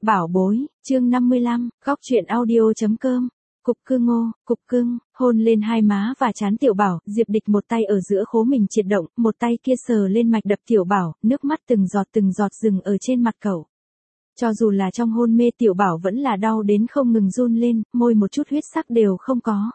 Bảo bối, chương 55, góc truyện audio.com. Cục cưng, hôn lên hai má và trán Tiểu Bảo, Diệp Địch một tay ở giữa khố mình triệt động, một tay kia sờ lên mạch đập Tiểu Bảo, nước mắt từng giọt dừng ở trên mặt cậu. Cho dù là trong hôn mê Tiểu Bảo vẫn là đau đến không ngừng run lên, môi một chút huyết sắc đều không có.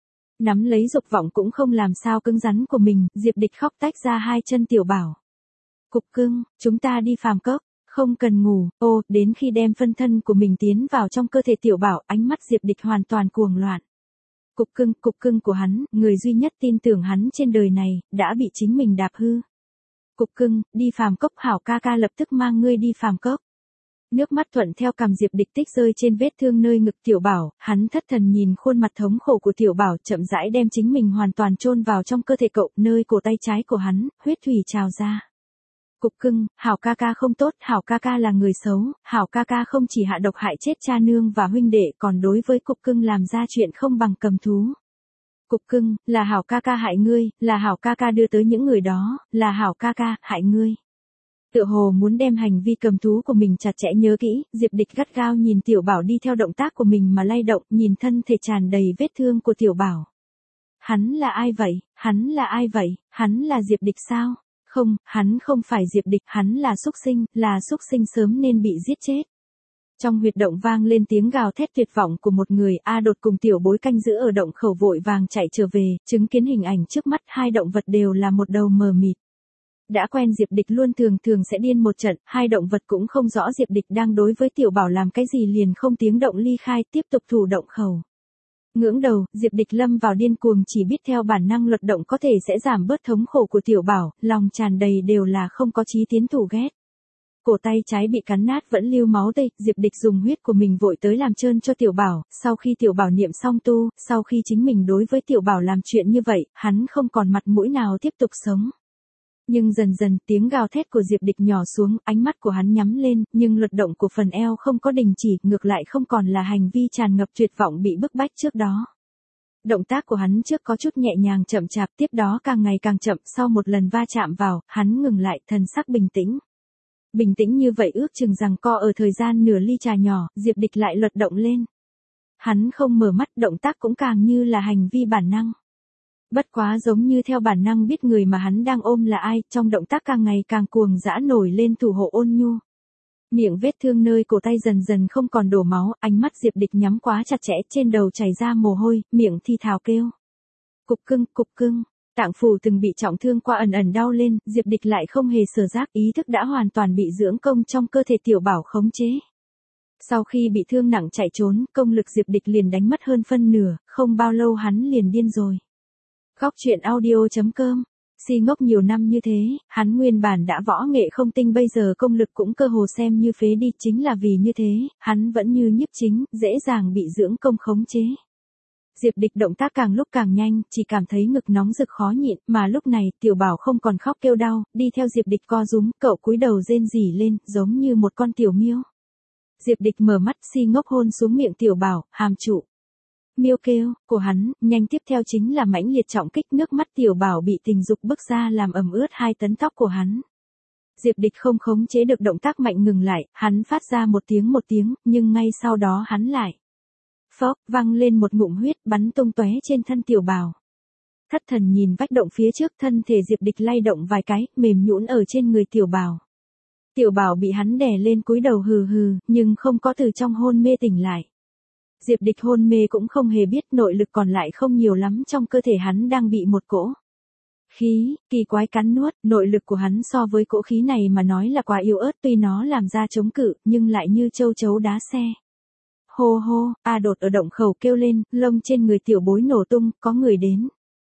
Nắm lấy dục vọng cũng không làm sao cứng rắn của mình, Diệp Địch khóc tách ra hai chân Tiểu Bảo. Cục cưng, chúng ta đi phàm cốc. Không cần ngủ, đến khi đem phân thân của mình tiến vào trong cơ thể Tiểu Bảo, ánh mắt Diệp Địch hoàn toàn cuồng loạn. Cục cưng của hắn, người duy nhất tin tưởng hắn trên đời này, đã bị chính mình đạp hư. Cục cưng, đi phàm cốc, hảo ca ca lập tức mang ngươi đi phàm cốc. Nước mắt thuận theo cằm Diệp Địch tích rơi trên vết thương nơi ngực Tiểu Bảo, hắn thất thần nhìn khuôn mặt thống khổ của Tiểu Bảo, chậm rãi đem chính mình hoàn toàn chôn vào trong cơ thể cậu, nơi cổ tay trái của hắn, huyết thủy trào ra. Cục cưng, hảo ca ca không tốt, hảo ca ca là người xấu, hảo ca ca không chỉ hạ độc hại chết cha nương và huynh đệ, còn đối với cục cưng làm ra chuyện không bằng cầm thú. Cục cưng, là hảo ca ca hại ngươi, là hảo ca ca đưa tới những người đó, là hảo ca ca hại ngươi. Tựa hồ muốn đem hành vi cầm thú của mình chặt chẽ nhớ kỹ, Diệp Địch gắt gao nhìn Tiểu Bảo đi theo động tác của mình mà lay động, nhìn thân thể tràn đầy vết thương của Tiểu Bảo. Hắn là ai vậy? Hắn là ai vậy? Hắn là Diệp Địch sao? Không, hắn không phải Diệp Địch, hắn là xúc sinh sớm nên bị giết chết. Trong huyệt động vang lên tiếng gào thét tuyệt vọng của một người, A Đột cùng Tiểu Bối canh giữ ở động khẩu vội vàng chạy trở về, chứng kiến hình ảnh trước mắt hai động vật đều là một đầu mờ mịt. Đã quen Diệp Địch luôn thường sẽ điên một trận, hai động vật cũng không rõ Diệp Địch đang đối với Tiểu Bảo làm cái gì liền không tiếng động ly khai, tiếp tục thủ động khẩu. Ngưỡng đầu, Diệp Địch lâm vào điên cuồng chỉ biết theo bản năng luật động có thể sẽ giảm bớt thống khổ của Tiểu Bảo, lòng tràn đầy đều là không có chí tiến thủ ghét. Cổ tay trái bị cắn nát vẫn lưu máu tươi, Diệp Địch dùng huyết của mình vội tới làm trơn cho Tiểu Bảo, sau khi Tiểu Bảo niệm xong tu, sau khi chính mình đối với Tiểu Bảo làm chuyện như vậy, hắn không còn mặt mũi nào tiếp tục sống. Nhưng dần dần tiếng gào thét của Diệp Địch nhỏ xuống, ánh mắt của hắn nhắm lên, nhưng luật động của phần eo không có đình chỉ, ngược lại không còn là hành vi tràn ngập tuyệt vọng bị bức bách trước đó. Động tác của hắn trước có chút nhẹ nhàng chậm chạp, tiếp đó càng ngày càng chậm, sau một lần va chạm vào, hắn ngừng lại, thần sắc bình tĩnh. Bình tĩnh như vậy ước chừng rằng co ở thời gian nửa ly trà nhỏ, Diệp Địch lại luật động lên. Hắn không mở mắt, động tác cũng càng như là hành vi bản năng. Bất quá giống như theo bản năng biết người mà hắn đang ôm là ai, trong động tác càng ngày càng cuồng dã nổi lên thủ hộ ôn nhu. Miệng vết thương nơi cổ tay dần không còn đổ máu, ánh mắt Diệp Địch nhắm quá chặt chẽ, trên đầu chảy ra mồ hôi, miệng thi thào kêu. Cục cưng, tạng phủ từng bị trọng thương qua ẩn đau lên, Diệp Địch lại không hề sở giác, ý thức đã hoàn toàn bị dưỡng công trong cơ thể Tiểu Bảo khống chế. Sau khi bị thương nặng chạy trốn, công lực Diệp Địch liền đánh mất hơn phân nửa, không bao lâu hắn liền điên rồi. Góc truyện audio.com. Si ngốc nhiều năm như thế, hắn nguyên bản đã võ nghệ không tinh bây giờ công lực cũng cơ hồ xem như phế đi, chính là vì như thế, hắn vẫn như nhiếp chính, dễ dàng bị dưỡng công khống chế. Diệp Địch động tác càng lúc càng nhanh, chỉ cảm thấy ngực nóng rực khó nhịn, mà lúc này, Tiểu Bảo không còn khóc kêu đau, đi theo Diệp Địch co rúm, cậu cúi đầu rên rỉ lên, giống như một con tiểu miêu. Diệp Địch mở mắt, si ngốc hôn xuống miệng Tiểu Bảo, hàm trụ. Miêu kêu, của hắn, nhanh tiếp theo chính là mãnh liệt trọng kích, nước mắt Tiểu Bảo bị tình dục bức ra làm ẩm ướt 2 tấn tóc của hắn. Diệp Địch không khống chế được động tác mạnh ngừng lại, hắn phát ra một tiếng, nhưng ngay sau đó hắn lại. Phốc, văng lên một ngụm huyết bắn tung tóe trên thân Tiểu Bảo. Thất thần nhìn vách động phía trước, thân thể Diệp Địch lay động vài cái, mềm nhũn ở trên người Tiểu Bảo. Tiểu Bảo bị hắn đè lên cúi đầu hừ, nhưng không có từ trong hôn mê tỉnh lại. Diệp Địch hôn mê cũng không hề biết nội lực còn lại không nhiều lắm, trong cơ thể hắn đang bị một cỗ khí kỳ quái cắn nuốt, nội lực của hắn so với cỗ khí này mà nói là quá yếu ớt, tuy nó làm ra chống cự, nhưng lại như châu chấu đá xe. Hô, A Đột ở động khẩu kêu lên, lông trên người Tiểu Bối nổ tung, có người đến.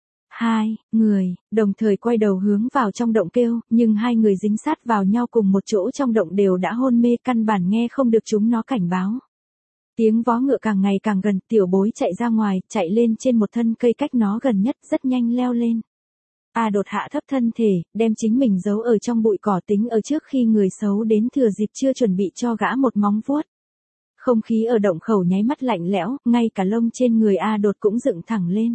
2 người, đồng thời quay đầu hướng vào trong động kêu, nhưng 2 người dính sát vào nhau cùng một chỗ trong động đều đã hôn mê, căn bản nghe không được chúng nó cảnh báo. Tiếng vó ngựa càng ngày càng gần, Tiểu Bối chạy ra ngoài, chạy lên trên một thân cây cách nó gần nhất, rất nhanh leo lên. A Đột hạ thấp thân thể, đem chính mình giấu ở trong bụi cỏ, tính ở trước khi người xấu đến thừa dịp chưa chuẩn bị cho gã một móng vuốt. Không khí ở động khẩu nháy mắt lạnh lẽo, ngay cả lông trên người A Đột cũng dựng thẳng lên.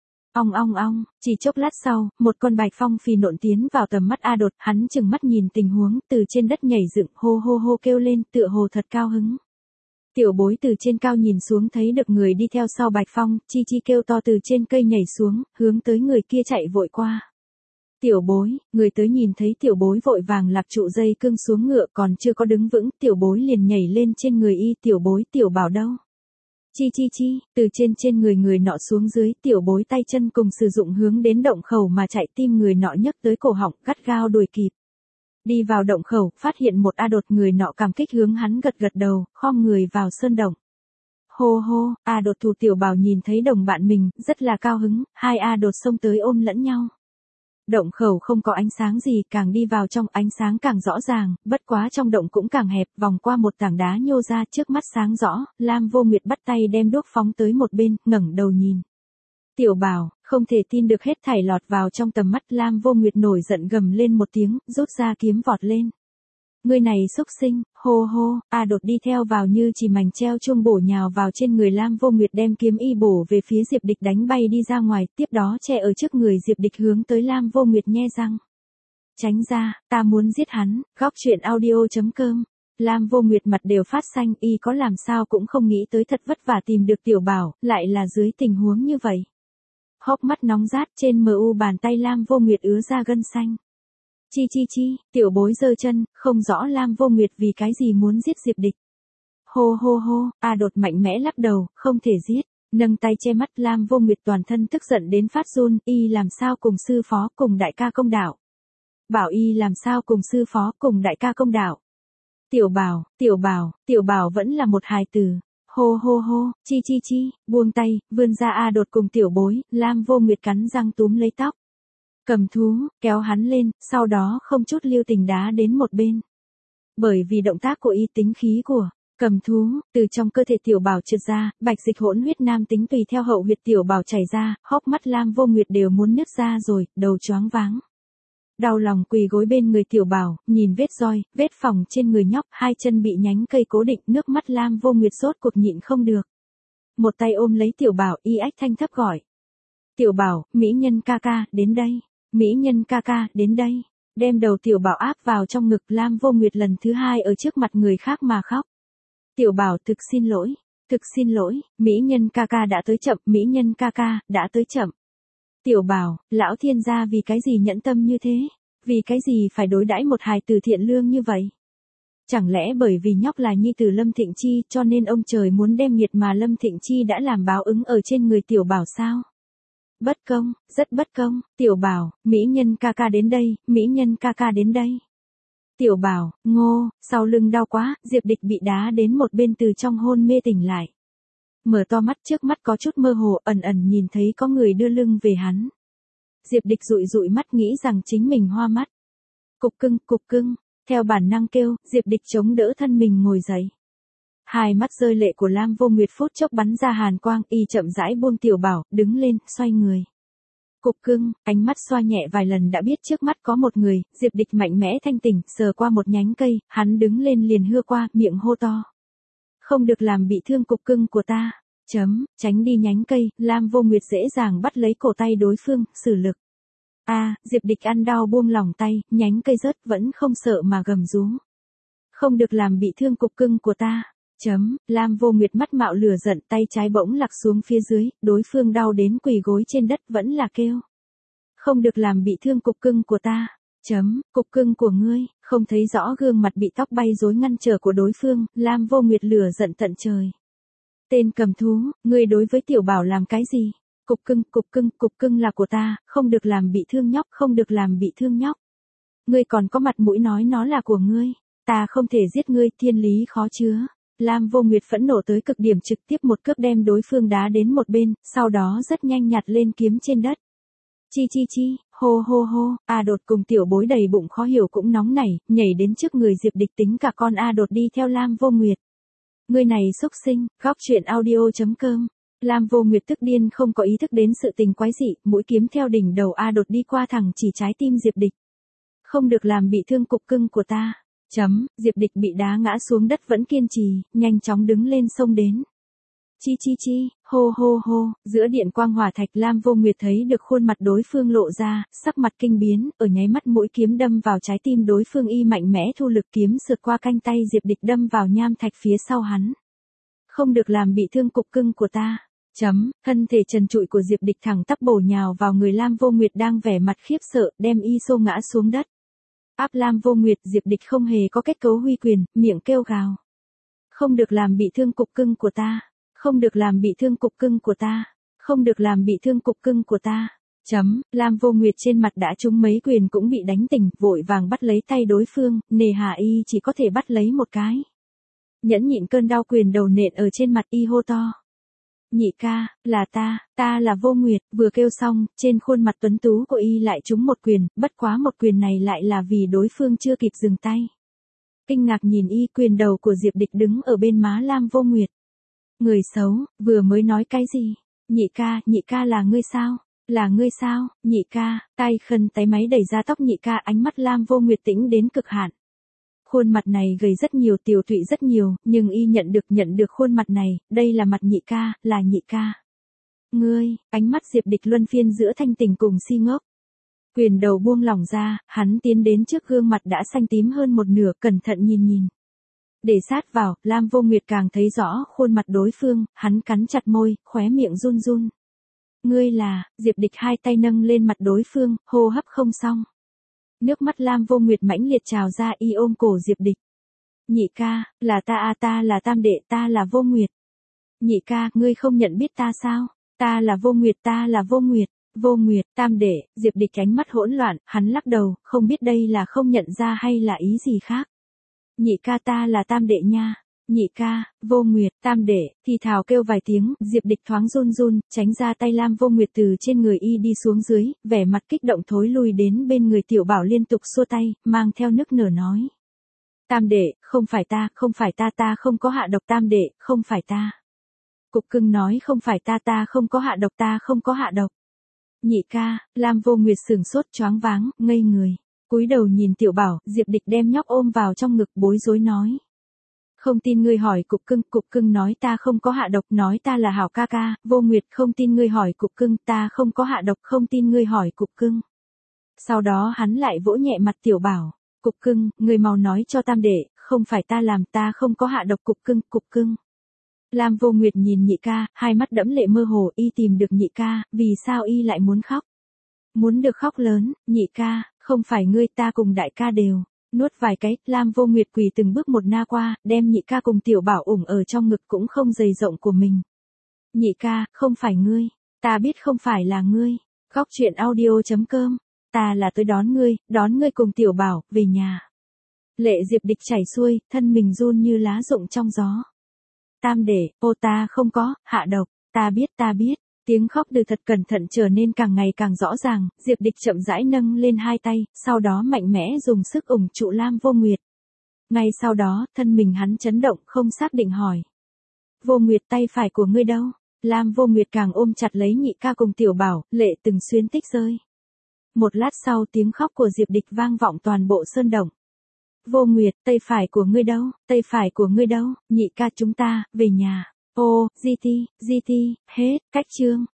Ong, chỉ chốc lát sau, một con bạch phong phì nộn tiến vào tầm mắt A Đột, hắn chừng mắt nhìn tình huống, từ trên đất nhảy dựng, hô kêu lên, tựa hồ thật cao hứng. Tiểu bối từ trên cao nhìn xuống thấy được người đi theo sau Bạch Phong, chi chi kêu to từ trên cây nhảy xuống, hướng tới người kia chạy vội qua. Tiểu bối, người tới nhìn thấy tiểu bối vội vàng lạp trụ dây cương xuống ngựa còn chưa có đứng vững, tiểu bối liền nhảy lên trên người y, tiểu bối tiểu bảo đâu. Chi chi chi, từ trên người người nọ xuống dưới, tiểu bối tay chân cùng sử dụng hướng đến động khẩu mà chạy, tim người nọ nhấc tới cổ họng, gắt gao đuổi kịp. Đi vào động khẩu, phát hiện một A Đột, người nọ cảm kích hướng hắn gật gật đầu, khom người vào sơn động. Hô hô, A Đột thủ tiểu bảo nhìn thấy đồng bạn mình, rất là cao hứng, hai A Đột xông tới ôm lẫn nhau. Động khẩu không có ánh sáng gì, càng đi vào trong ánh sáng càng rõ ràng, bất quá trong động cũng càng hẹp, vòng qua một tảng đá nhô ra, trước mắt sáng rõ, Lam Vô Nguyệt bắt tay đem đuốc phóng tới một bên, ngẩng đầu nhìn. Tiểu bảo, không thể tin được hết thảy lọt vào trong tầm mắt, Lam Vô Nguyệt nổi giận gầm lên một tiếng, rút ra kiếm vọt lên. Người này xúc sinh, hô hô, A Đột đi theo vào như chỉ mảnh treo chuông bổ nhào vào trên người Lam Vô Nguyệt đem kiếm y bổ về phía Diệp Địch đánh bay đi ra ngoài, tiếp đó che ở trước người Diệp Địch hướng tới Lam Vô Nguyệt nhe răng. Tránh ra, ta muốn giết hắn, góc truyện audio.com. Lam Vô Nguyệt mặt đều phát xanh, y có làm sao cũng không nghĩ tới thật vất vả tìm được tiểu bảo, lại là dưới tình huống như vậy. Hốc mắt nóng rát, trên mu bàn tay Lam Vô Nguyệt ứa ra gân xanh. Chi chi chi, tiểu bối giơ chân, không rõ Lam Vô Nguyệt vì cái gì muốn giết Diệp Địch. Hô hô hô, A Đột mạnh mẽ lắc đầu, không thể giết, nâng tay che mắt, Lam Vô Nguyệt toàn thân tức giận đến phát run, y làm sao cùng sư phó cùng đại ca công đạo. Bảo y làm sao cùng sư phó cùng đại ca công đạo. Tiểu bảo vẫn là một hài tử. Hô hô hô, chi chi chi, buông tay, vươn ra A Đột cùng tiểu bối, Lam Vô Nguyệt cắn răng túm lấy tóc. Cầm thú, kéo hắn lên, sau đó không chút lưu tình đá đến một bên. Bởi vì động tác của y, tính khí của cầm thú, từ trong cơ thể tiểu bảo trượt ra, bạch dịch hỗn huyết nam tính tùy theo hậu huyệt tiểu bảo chảy ra, hốc mắt Lam Vô Nguyệt đều muốn nứt ra rồi, đầu choáng váng. Đau lòng quỳ gối bên người tiểu bảo, nhìn vết roi, vết phỏng trên người nhóc, hai chân bị nhánh cây cố định, nước mắt Lam Vô Nguyệt sốt cuộc nhịn không được. Một tay ôm lấy tiểu bảo, y ách thanh thấp gọi. Tiểu bảo, mỹ nhân ca ca, đến đây. Mỹ nhân ca ca, đến đây. Đem đầu tiểu bảo áp vào trong ngực, Lam Vô Nguyệt lần thứ hai ở trước mặt người khác mà khóc. Tiểu bảo, thực xin lỗi, mỹ nhân ca ca đã tới chậm, mỹ nhân ca ca, đã tới chậm. Tiểu bảo, lão thiên gia vì cái gì nhẫn tâm như thế? Vì cái gì phải đối đãi một hài tử thiện lương như vậy? Chẳng lẽ bởi vì nhóc là nhi tử Lâm Thịnh Chi cho nên ông trời muốn đem nghiệt mà Lâm Thịnh Chi đã làm báo ứng ở trên người tiểu bảo sao? Bất công, rất bất công, tiểu bảo, mỹ nhân ca ca đến đây, mỹ nhân ca ca đến đây. Tiểu bảo, ngô, sau lưng đau quá, Diệp Địch bị đá đến một bên từ trong hôn mê tỉnh lại. Mở to mắt, trước mắt có chút mơ hồ, ẩn ẩn nhìn thấy có người đưa lưng về hắn. Diệp Địch dụi dụi mắt nghĩ rằng chính mình hoa mắt. Cục cưng, theo bản năng kêu, Diệp Địch chống đỡ thân mình ngồi dậy. Hai mắt rơi lệ của Lam Vô Nguyệt phút chốc bắn ra hàn quang, y chậm rãi buông tiểu bảo, đứng lên, xoay người. Cục cưng, ánh mắt xoa nhẹ vài lần đã biết trước mắt có một người, Diệp Địch mạnh mẽ thanh tỉnh, sờ qua một nhánh cây, hắn đứng lên liền hưa qua, miệng hô to. Không được làm bị thương cục cưng của ta. Tránh đi nhánh cây, Lam Vô Nguyệt dễ dàng bắt lấy cổ tay đối phương, sử lực. Diệp Địch ăn đau buông lỏng tay, nhánh cây rớt vẫn không sợ mà gầm rú. Không được làm bị thương cục cưng của ta. Lam Vô Nguyệt mắt mạo lửa giận, tay trái bỗng lạc xuống phía dưới, đối phương đau đến quỳ gối trên đất vẫn là kêu. Không được làm bị thương cục cưng của ta. Cục cưng của ngươi, không thấy rõ gương mặt bị tóc bay rối ngăn trở của đối phương, Lam Vô Nguyệt lửa giận tận trời. Tên cầm thú, ngươi đối với tiểu bảo làm cái gì? Cục cưng là của ta, không được làm bị thương nhóc, không được làm bị thương nhóc. Ngươi còn có mặt mũi nói nó là của ngươi, ta không thể giết ngươi, thiên lý khó chứa. Lam Vô Nguyệt phẫn nộ tới cực điểm, trực tiếp một cước đem đối phương đá đến một bên, sau đó rất nhanh nhặt lên kiếm trên đất. Chi, hô hô hô, A Đột cùng tiểu bối đầy bụng khó hiểu cũng nóng nảy, nhảy đến trước người Diệp Địch tính cả con A Đột đi theo Lam Vô Nguyệt. Người này xúc sinh, góc truyện audio.com. Lam Vô Nguyệt tức điên không có ý thức đến sự tình quái dị, mũi kiếm theo đỉnh đầu A Đột đi qua thẳng chỉ trái tim Diệp Địch. Không được làm bị thương cục cưng của ta. Diệp Địch bị đá ngã xuống đất vẫn kiên trì, nhanh chóng đứng lên xông đến. Chi, hô hô hô, giữa điện quang hỏa thạch Lam Vô Nguyệt thấy được khuôn mặt đối phương lộ ra, sắc mặt kinh biến, ở nháy mắt mũi kiếm đâm vào trái tim đối phương, y mạnh mẽ thu lực kiếm sượt qua cánh tay Diệp Địch đâm vào nham thạch phía sau hắn. Không được làm bị thương cục cưng của ta. Thân thể trần trụi của Diệp Địch thẳng tắp bổ nhào vào người Lam Vô Nguyệt đang vẻ mặt khiếp sợ, đem y xô ngã xuống đất. Áp Lam Vô Nguyệt, Diệp Địch không hề có kết cấu huy quyền, miệng kêu gào. Không được làm bị thương cục cưng của ta. Không được làm bị thương cục cưng của ta. Không được làm bị thương cục cưng của ta. Lam Vô Nguyệt trên mặt đã trúng mấy quyền cũng bị đánh tỉnh, vội vàng bắt lấy tay đối phương, nề hà y chỉ có thể bắt lấy một cái. Nhẫn nhịn cơn đau quyền đầu nện ở trên mặt y hô to. Nhị ca, là ta là Vô Nguyệt, vừa kêu xong, trên khuôn mặt tuấn tú của y lại trúng một quyền, bất quá một quyền này lại là vì đối phương chưa kịp dừng tay. Kinh ngạc nhìn y, quyền đầu của Diệp Địch đứng ở bên má Lam Vô Nguyệt. Người xấu, vừa mới nói cái gì? Nhị ca là ngươi sao? Là ngươi sao, nhị ca? Tay khân tay máy đẩy ra tóc nhị ca, ánh mắt Lam Vô Nguyệt tĩnh đến cực hạn. Khuôn mặt này gầy rất nhiều, tiều tụy rất nhiều, nhưng y nhận được khuôn mặt này, đây là mặt nhị ca, là nhị ca. Ngươi, ánh mắt Diệp Địch luân phiên giữa thanh tỉnh cùng si ngốc. Quyền đầu buông lỏng ra, hắn tiến đến trước gương mặt đã xanh tím hơn một nửa, cẩn thận nhìn. Để sát vào, Lam Vô Nguyệt càng thấy rõ khuôn mặt đối phương, hắn cắn chặt môi, khóe miệng run. Ngươi là, Diệp Địch hai tay nâng lên mặt đối phương, hô hấp không xong. Nước mắt Lam Vô Nguyệt mãnh liệt trào ra, y ôm cổ Diệp Địch. Nhị ca, là ta là tam đệ, ta là Vô Nguyệt. Nhị ca, ngươi không nhận biết ta sao? Ta là Vô Nguyệt. Vô Nguyệt, tam đệ, Diệp Địch ánh mắt hỗn loạn, hắn lắc đầu, không biết đây là không nhận ra hay là ý gì khác. Nhị ca, ta là tam đệ nha. Nhị ca, Vô Nguyệt, tam đệ, thì thào kêu vài tiếng, Diệp Địch thoáng run, tránh ra tay Lam Vô Nguyệt từ trên người y đi xuống dưới, vẻ mặt kích động thối lui đến bên người Tiểu Bảo liên tục xua tay, mang theo nức nở nói. Tam đệ, không phải ta không có hạ độc, tam đệ, không phải ta. Cục cưng nói không phải ta không có hạ độc. Nhị ca, Lam Vô Nguyệt sửng sốt choáng váng, ngây người. Cúi đầu nhìn Tiểu Bảo, Diệp Địch đem nhóc ôm vào trong ngực bối rối nói. Không tin ngươi hỏi cục cưng nói ta không có hạ độc, nói ta là hảo ca ca. Vô Nguyệt, không tin ngươi hỏi cục cưng, ta không có hạ độc, không tin ngươi hỏi cục cưng. Sau đó hắn lại vỗ nhẹ mặt Tiểu Bảo. Cục cưng, ngươi mau nói cho tam đệ, không phải ta làm, ta không có hạ độc, cục cưng. Lam Vô Nguyệt nhìn nhị ca, hai mắt đẫm lệ mơ hồ, y tìm được nhị ca, vì sao y lại muốn khóc? Muốn được khóc lớn, nhị ca, không phải ngươi, ta cùng đại ca đều. Nuốt vài cái, Lam Vô Nguyệt quỳ từng bước một na qua, đem nhị ca cùng Tiểu Bảo ủng ở trong ngực cũng không dày rộng của mình. Nhị ca, không phải ngươi, ta biết không phải là ngươi. Góc truyện audio.com, ta là tới đón ngươi cùng Tiểu Bảo, về nhà. Lệ Diệp Địch chảy xuôi, thân mình run như lá rụng trong gió. Tam đệ, ta không có, hạ độc, ta biết. Tiếng khóc từ thật cẩn thận trở nên càng ngày càng rõ ràng, Diệp Địch chậm rãi nâng lên hai tay, sau đó mạnh mẽ dùng sức ủng trụ Lam Vô Nguyệt. Ngay sau đó, thân mình hắn chấn động, không xác định hỏi. Vô Nguyệt, tay phải của ngươi đâu? Lam Vô Nguyệt càng ôm chặt lấy nhị ca cùng Tiểu Bảo, lệ từng xuyến tích rơi. Một lát sau tiếng khóc của Diệp Địch vang vọng toàn bộ sơn động. Vô Nguyệt, tay phải của ngươi đâu? Nhị ca chúng ta, về nhà. GT, hết, cách chương.